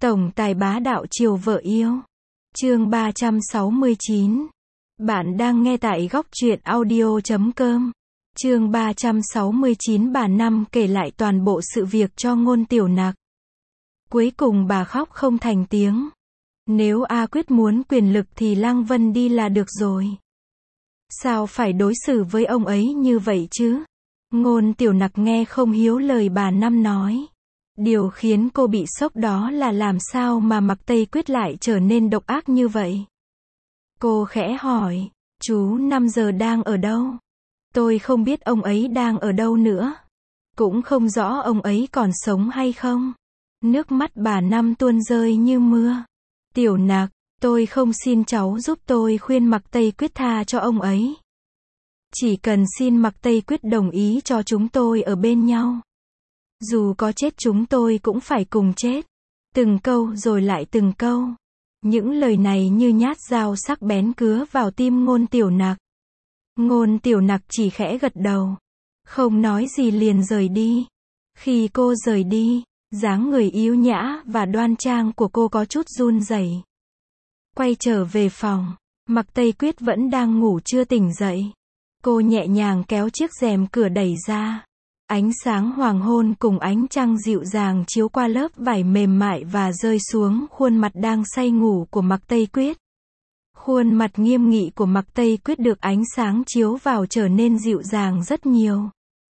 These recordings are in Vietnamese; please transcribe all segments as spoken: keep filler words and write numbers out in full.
Tổng tài bá đạo chiều vợ yêu. Chương ba trăm sáu mươi chín. Bạn đang nghe tại góc truyện audio chấm com. Chương ba trăm sáu mươi chín. Bà Năm kể lại toàn bộ sự việc cho Ngôn Tiểu Nặc. Cuối cùng bà khóc không thành tiếng. Nếu A Quyết muốn quyền lực thì Lăng Vân đi là được rồi. Sao phải đối xử với ông ấy như vậy chứ? Ngôn Tiểu Nặc nghe không hiếu lời bà Năm nói. Điều khiến cô bị sốc đó là làm sao mà Mạc Tây Quyết lại trở nên độc ác như vậy. Cô khẽ hỏi, chú Năm giờ đang ở đâu? Tôi không biết ông ấy đang ở đâu nữa. Cũng không rõ ông ấy còn sống hay không. Nước mắt bà Năm tuôn rơi như mưa. Tiểu Nặc, tôi không xin cháu giúp tôi khuyên Mạc Tây Quyết tha cho ông ấy. Chỉ cần xin Mạc Tây Quyết đồng ý cho chúng tôi ở bên nhau. Dù có chết chúng tôi cũng phải cùng chết. Từng câu rồi lại từng câu. Những lời này như nhát dao sắc bén cứa vào tim Ngôn Tiểu Nặc. Ngôn Tiểu Nặc chỉ khẽ gật đầu. Không nói gì liền rời đi. Khi cô rời đi, dáng người yếu nhã và đoan trang của cô có chút run rẩy. Quay trở về phòng, Mạc Tây Quyết vẫn đang ngủ chưa tỉnh dậy. Cô nhẹ nhàng kéo chiếc rèm cửa đẩy ra. Ánh sáng hoàng hôn cùng ánh trăng dịu dàng chiếu qua lớp vải mềm mại và rơi xuống khuôn mặt đang say ngủ của Mạc Tây Quyết. Khuôn mặt nghiêm nghị của Mạc Tây Quyết được ánh sáng chiếu vào trở nên dịu dàng rất nhiều.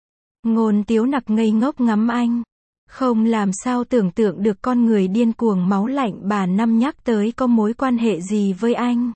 Ngôn Tiếu Nặc ngây ngốc ngắm anh. Không làm sao tưởng tượng được con người điên cuồng máu lạnh bà Năm nhắc tới có mối quan hệ gì với anh.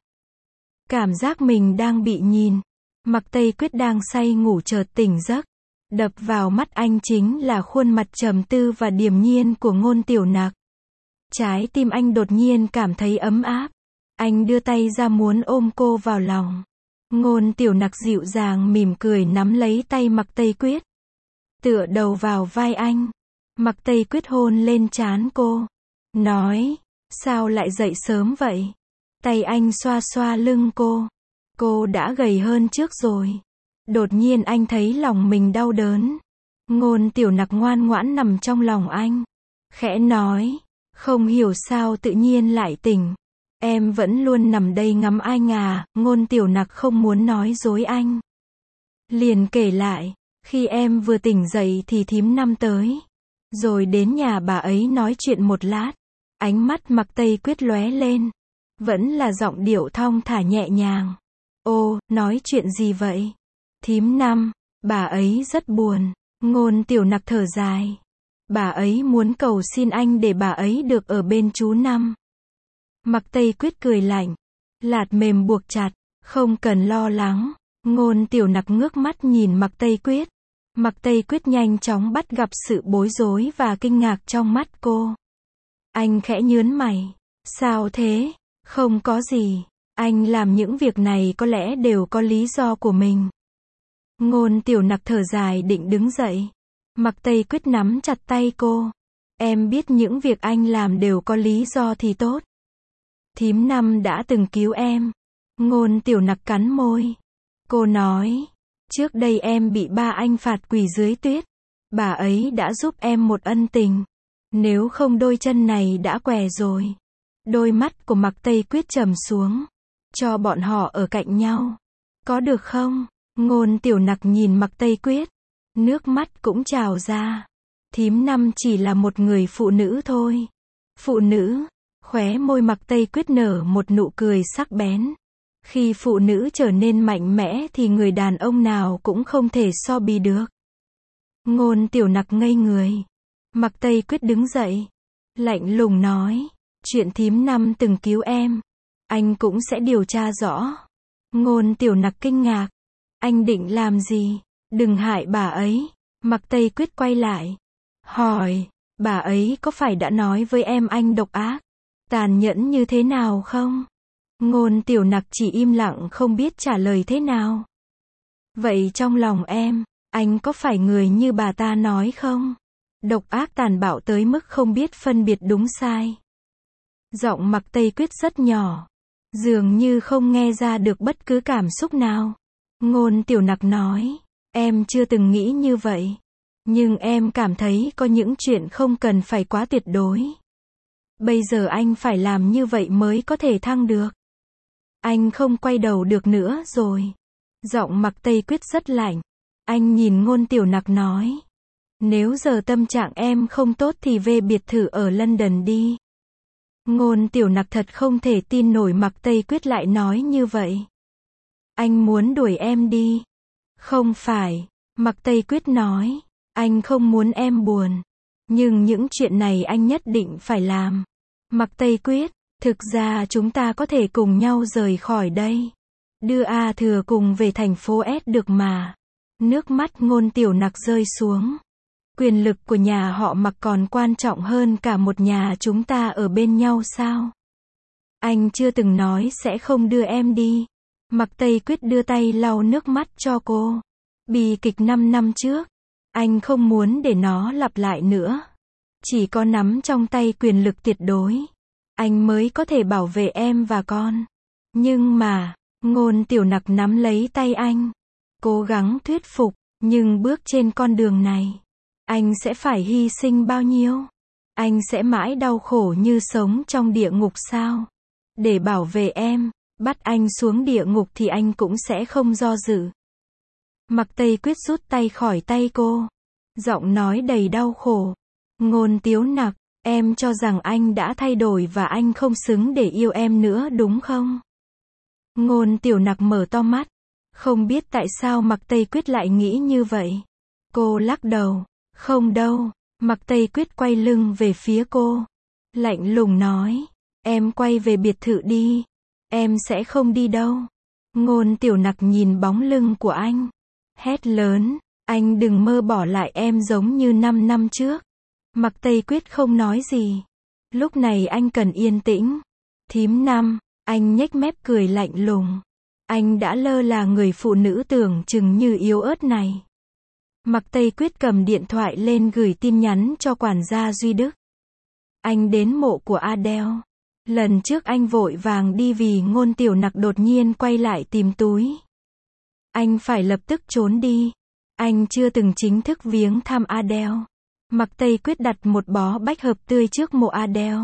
Cảm giác mình đang bị nhìn. Mạc Tây Quyết đang say ngủ chợt tỉnh giấc. Đập vào mắt anh chính là khuôn mặt trầm tư và điềm nhiên của Ngôn Tiểu Nặc. Trái tim anh đột nhiên cảm thấy ấm áp. Anh đưa tay ra muốn ôm cô vào lòng. Ngôn Tiểu Nặc dịu dàng mỉm cười nắm lấy tay Mạc Tây Quyết. Tựa đầu vào vai anh. Mạc Tây Quyết hôn lên trán cô. Nói, sao lại dậy sớm vậy? Tay anh xoa xoa lưng cô. Cô đã gầy hơn trước rồi. Đột nhiên anh thấy lòng mình đau đớn. Ngôn Tiểu Nặc ngoan ngoãn nằm trong lòng anh. Khẽ nói, không hiểu sao tự nhiên lại tỉnh. Em vẫn luôn nằm đây ngắm anh à. Ngôn Tiểu Nặc không muốn nói dối anh. Liền kể lại, khi em vừa tỉnh dậy thì thím Năm tới. Rồi đến nhà bà ấy nói chuyện một lát. Ánh mắt Mạc Tây Quyết lóe lên. Vẫn là giọng điệu thong thả nhẹ nhàng. Ô, nói chuyện gì vậy? Thím Năm, bà ấy rất buồn. Ngôn Tiểu Nặc thở dài. Bà ấy muốn cầu xin anh để bà ấy được ở bên chú Năm. Mạc Tây Quyết cười lạnh. Lạt mềm buộc chặt, không cần lo lắng. Ngôn Tiểu Nặc ngước mắt nhìn Mạc Tây Quyết. Mạc Tây Quyết nhanh chóng bắt gặp sự bối rối và kinh ngạc trong mắt cô. Anh khẽ nhướng mày. Sao thế? Không có gì. Anh làm những việc này có lẽ đều có lý do của mình. Ngôn Tiểu Nặc thở dài định đứng dậy. Mạc Tây Quyết nắm chặt tay cô. Em biết những việc anh làm đều có lý do thì tốt. Thím Năm đã từng cứu em. Ngôn Tiểu Nặc cắn môi. Cô nói, trước đây em bị ba anh phạt quỳ dưới tuyết. Bà ấy đã giúp em một ân tình. Nếu không đôi chân này đã què rồi. Đôi mắt của Mạc Tây Quyết trầm xuống. Cho bọn họ ở cạnh nhau. Có được không? Ngôn Tiểu Nặc nhìn Mạc Tây Quyết. Nước mắt cũng trào ra. Thím Năm chỉ là một người phụ nữ thôi. Phụ nữ. Khóe môi Mạc Tây Quyết nở một nụ cười sắc bén. Khi phụ nữ trở nên mạnh mẽ thì người đàn ông nào cũng không thể so bì được. Ngôn Tiểu Nặc ngây người. Mạc Tây Quyết đứng dậy. Lạnh lùng nói. Chuyện thím Năm từng cứu em. Anh cũng sẽ điều tra rõ. Ngôn Tiểu Nặc kinh ngạc. Anh định làm gì? Đừng hại bà ấy. Mạc Tây Quyết quay lại. Hỏi, bà ấy có phải đã nói với em anh độc ác, tàn nhẫn như thế nào không? Ngôn Tiểu Nặc chỉ im lặng không biết trả lời thế nào. Vậy trong lòng em, anh có phải người như bà ta nói không? Độc ác tàn bạo tới mức không biết phân biệt đúng sai. Giọng Mạc Tây Quyết rất nhỏ. Dường như không nghe ra được bất cứ cảm xúc nào. Ngôn Tiểu Nặc nói, em chưa từng nghĩ như vậy. Nhưng em cảm thấy có những chuyện không cần phải quá tuyệt đối. Bây giờ anh phải làm như vậy mới có thể thăng được. Anh không quay đầu được nữa rồi. Giọng Mạc Tây Quyết rất lạnh. Anh nhìn Ngôn Tiểu Nặc nói. Nếu giờ tâm trạng em không tốt thì về biệt thự ở London đi. Ngôn Tiểu Nặc thật không thể tin nổi Mạc Tây Quyết lại nói như vậy. Anh muốn đuổi em đi. Không phải. Mạc Tây Quyết nói. Anh không muốn em buồn. Nhưng những chuyện này anh nhất định phải làm. Mạc Tây Quyết, thực ra chúng ta có thể cùng nhau rời khỏi đây. Đưa A Thừa cùng về thành phố S được mà. Nước mắt Ngôn Tiểu Nặc rơi xuống. Quyền lực của nhà họ Mạc còn quan trọng hơn cả một nhà chúng ta ở bên nhau sao? Anh chưa từng nói sẽ không đưa em đi. Mạc Tây Quyết đưa tay lau nước mắt cho cô. Bi kịch năm năm trước. Anh không muốn để nó lặp lại nữa. Chỉ có nắm trong tay quyền lực tuyệt đối. Anh mới có thể bảo vệ em và con. Nhưng mà, Ngôn Tiểu Nặc nắm lấy tay anh. Cố gắng thuyết phục, nhưng bước trên con đường này. Anh sẽ phải hy sinh bao nhiêu? Anh sẽ mãi đau khổ như sống trong địa ngục sao? Để bảo vệ em, bắt anh xuống địa ngục thì anh cũng sẽ không do dự. Mạc Tây Quyết rút tay khỏi tay cô. Giọng nói đầy đau khổ. Ngôn Tiếu Nặc, em cho rằng anh đã thay đổi và anh không xứng để yêu em nữa đúng không? Ngôn Tiểu Nặc mở to mắt. Không biết tại sao Mạc Tây Quyết lại nghĩ như vậy. Cô lắc đầu. Không đâu. Mạc Tây Quyết quay lưng về phía cô. Lạnh lùng nói. Em quay về biệt thự đi. Em sẽ không đi đâu. Ngôn Tiểu Nặc nhìn bóng lưng của anh. Hét lớn. Anh đừng mơ bỏ lại em giống như năm năm trước. Mạc Tây Quyết không nói gì. Lúc này anh cần yên tĩnh. Thím Năm. Anh nhếch mép cười lạnh lùng. Anh đã lơ là người phụ nữ tưởng chừng như yếu ớt này. Mạc Tây Quyết cầm điện thoại lên gửi tin nhắn cho quản gia Duy Đức. Anh đến mộ của Adele. Lần trước anh vội vàng đi vì Ngôn Tiểu Nặc đột nhiên quay lại tìm túi. Anh phải lập tức trốn đi. Anh chưa từng chính thức viếng thăm Adele. Mạc Tây Quyết đặt một bó bách hợp tươi trước mộ Adele.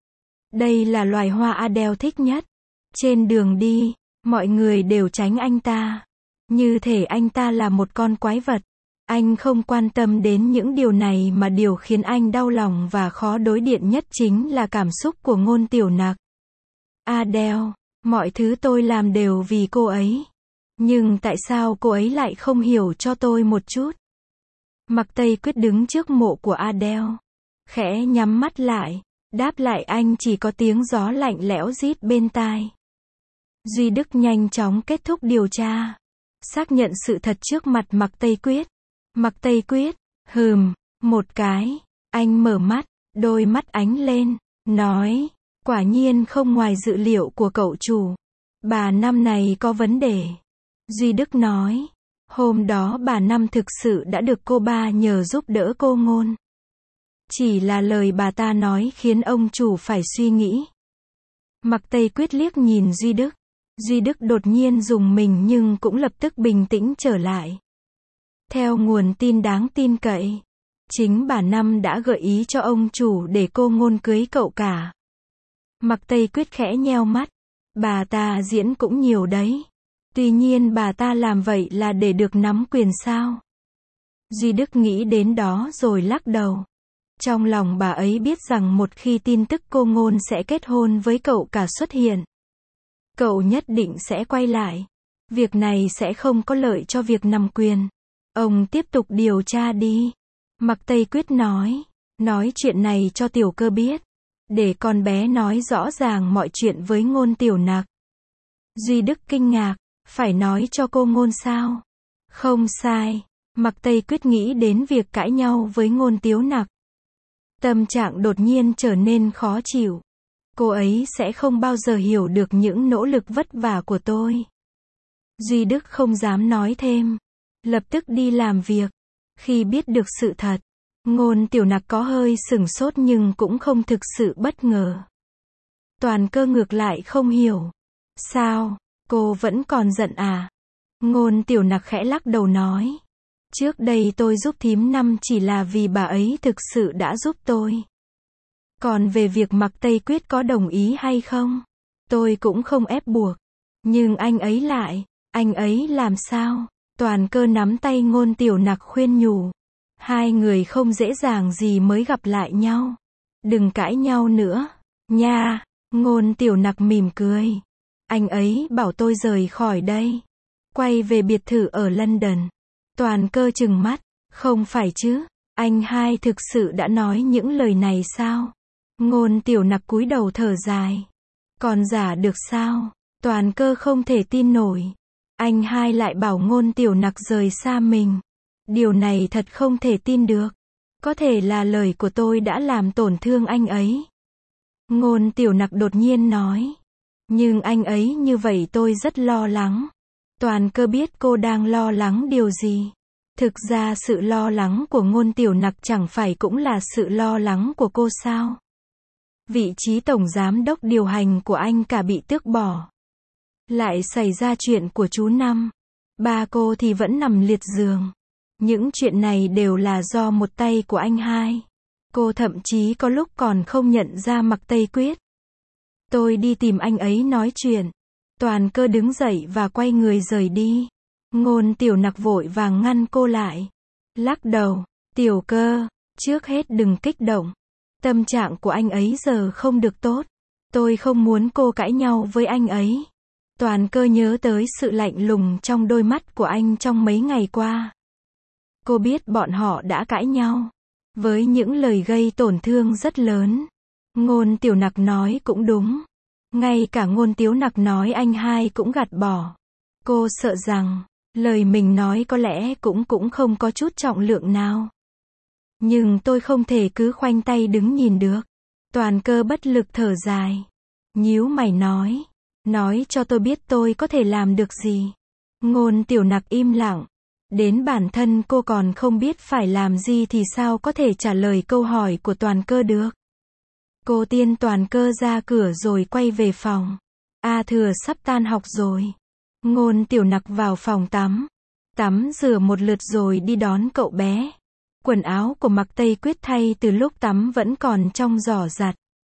Đây là loài hoa Adele thích nhất. Trên đường đi, mọi người đều tránh anh ta. Như thể anh ta là một con quái vật. Anh không quan tâm đến những điều này mà điều khiến anh đau lòng và khó đối điện nhất chính là cảm xúc của Ngôn Tiểu Nặc. Adele, mọi thứ tôi làm đều vì cô ấy. Nhưng tại sao cô ấy lại không hiểu cho tôi một chút? Mạc Tây Quyết đứng trước mộ của Adele. Khẽ nhắm mắt lại. Đáp lại anh chỉ có tiếng gió lạnh lẽo rít bên tai. Duy Đức nhanh chóng kết thúc điều tra. Xác nhận sự thật trước mặt Mạc Tây Quyết. Mạc Tây Quyết, hừm, một cái. Anh mở mắt, đôi mắt ánh lên, nói, quả nhiên không ngoài dự liệu của cậu chủ. Bà Năm này có vấn đề. Duy Đức nói, hôm đó bà Năm thực sự đã được cô ba nhờ giúp đỡ cô Ngôn. Chỉ là lời bà ta nói khiến ông chủ phải suy nghĩ. Mạc Tây Quyết liếc nhìn Duy Đức. Duy Đức đột nhiên rùng mình nhưng cũng lập tức bình tĩnh trở lại. Theo nguồn tin đáng tin cậy, chính bà Năm đã gợi ý cho ông chủ để cô Ngôn cưới cậu cả. Mạc Tây Quyết khẽ nheo mắt. Bà ta diễn cũng nhiều đấy. Tuy nhiên bà ta làm vậy là để được nắm quyền sao? Duy Đức nghĩ đến đó rồi lắc đầu. Trong lòng bà ấy biết rằng một khi tin tức cô Ngôn sẽ kết hôn với cậu cả xuất hiện, cậu nhất định sẽ quay lại. Việc này sẽ không có lợi cho việc nắm quyền. Ông tiếp tục điều tra đi. Mạc Tây Quyết nói. Nói chuyện này cho Tiểu Cơ biết. Để con bé nói rõ ràng mọi chuyện với Ngôn Tiểu Nặc. Duy Đức kinh ngạc. Phải nói cho cô Ngôn sao? Không sai. Mạc Tây Quyết nghĩ đến việc cãi nhau với Ngôn Tiếu Nặc. Tâm trạng đột nhiên trở nên khó chịu. Cô ấy sẽ không bao giờ hiểu được những nỗ lực vất vả của tôi. Duy Đức không dám nói thêm. Lập tức đi làm việc. Khi biết được sự thật, Ngôn Tiểu Nặc có hơi sửng sốt nhưng cũng không thực sự bất ngờ. Toàn Cơ ngược lại không hiểu. Sao, cô vẫn còn giận à? Ngôn Tiểu Nặc khẽ lắc đầu nói. Trước đây tôi giúp thím Năm chỉ là vì bà ấy thực sự đã giúp tôi. Còn về việc Mạc Tây Quyết có đồng ý hay không, tôi cũng không ép buộc. Nhưng anh ấy lại, anh ấy làm sao? Toàn Cơ nắm tay Ngôn Tiểu Nặc khuyên nhủ. Hai người không dễ dàng gì mới gặp lại nhau. Đừng cãi nhau nữa, nha. Ngôn Tiểu Nặc mỉm cười. Anh ấy bảo tôi rời khỏi đây, quay về biệt thự ở London. Toàn Cơ trừng mắt. Không phải chứ, anh hai thực sự đã nói những lời này sao? Ngôn Tiểu Nặc cúi đầu thở dài. Còn giả được sao? Toàn Cơ không thể tin nổi. Anh hai lại bảo Ngôn Tiểu Nặc rời xa mình. Điều này thật không thể tin được. Có thể là lời của tôi đã làm tổn thương anh ấy. Ngôn Tiểu Nặc đột nhiên nói. Nhưng anh ấy như vậy tôi rất lo lắng. Toàn Cơ biết cô đang lo lắng điều gì. Thực ra sự lo lắng của Ngôn Tiểu Nặc chẳng phải cũng là sự lo lắng của cô sao? Vị trí tổng giám đốc điều hành của anh cả bị tước bỏ. Lại xảy ra chuyện của chú Năm. Ba cô thì vẫn nằm liệt giường. Những chuyện này đều là do một tay của anh hai. Cô thậm chí có lúc còn không nhận ra Mạc Tây Quyết. Tôi đi tìm anh ấy nói chuyện. Toàn Cơ đứng dậy và quay người rời đi. Ngôn Tiểu Nặc vội vàng ngăn cô lại. Lắc đầu. Tiểu Cơ, trước hết đừng kích động. Tâm trạng của anh ấy giờ không được tốt. Tôi không muốn cô cãi nhau với anh ấy. Toàn Cơ nhớ tới sự lạnh lùng trong đôi mắt của anh trong mấy ngày qua. Cô biết bọn họ đã cãi nhau. Với những lời gây tổn thương rất lớn. Ngôn Tiểu Nặc nói cũng đúng. Ngay cả Ngôn Tiếu Nặc nói anh hai cũng gạt bỏ. Cô sợ rằng, lời mình nói có lẽ cũng cũng không có chút trọng lượng nào. Nhưng tôi không thể cứ khoanh tay đứng nhìn được. Toàn Cơ bất lực thở dài. Nhíu mày nói. Nói cho tôi biết tôi có thể làm được gì. Ngôn Tiểu Nặc im lặng. Đến bản thân cô còn không biết phải làm gì thì sao có thể trả lời câu hỏi của Toàn Cơ được. Cô tiên Toàn Cơ ra cửa rồi quay về phòng. A Thừa sắp tan học rồi. Ngôn Tiểu Nặc vào phòng tắm. Tắm rửa một lượt rồi đi đón cậu bé. Quần áo của Mạc Tây Quyết thay từ lúc tắm vẫn còn trong giỏ giặt.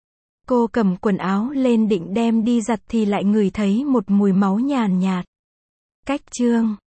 Cô cầm quần áo lên định đem đi giặt thì lại ngửi thấy một mùi máu nhàn nhạt. Cách chương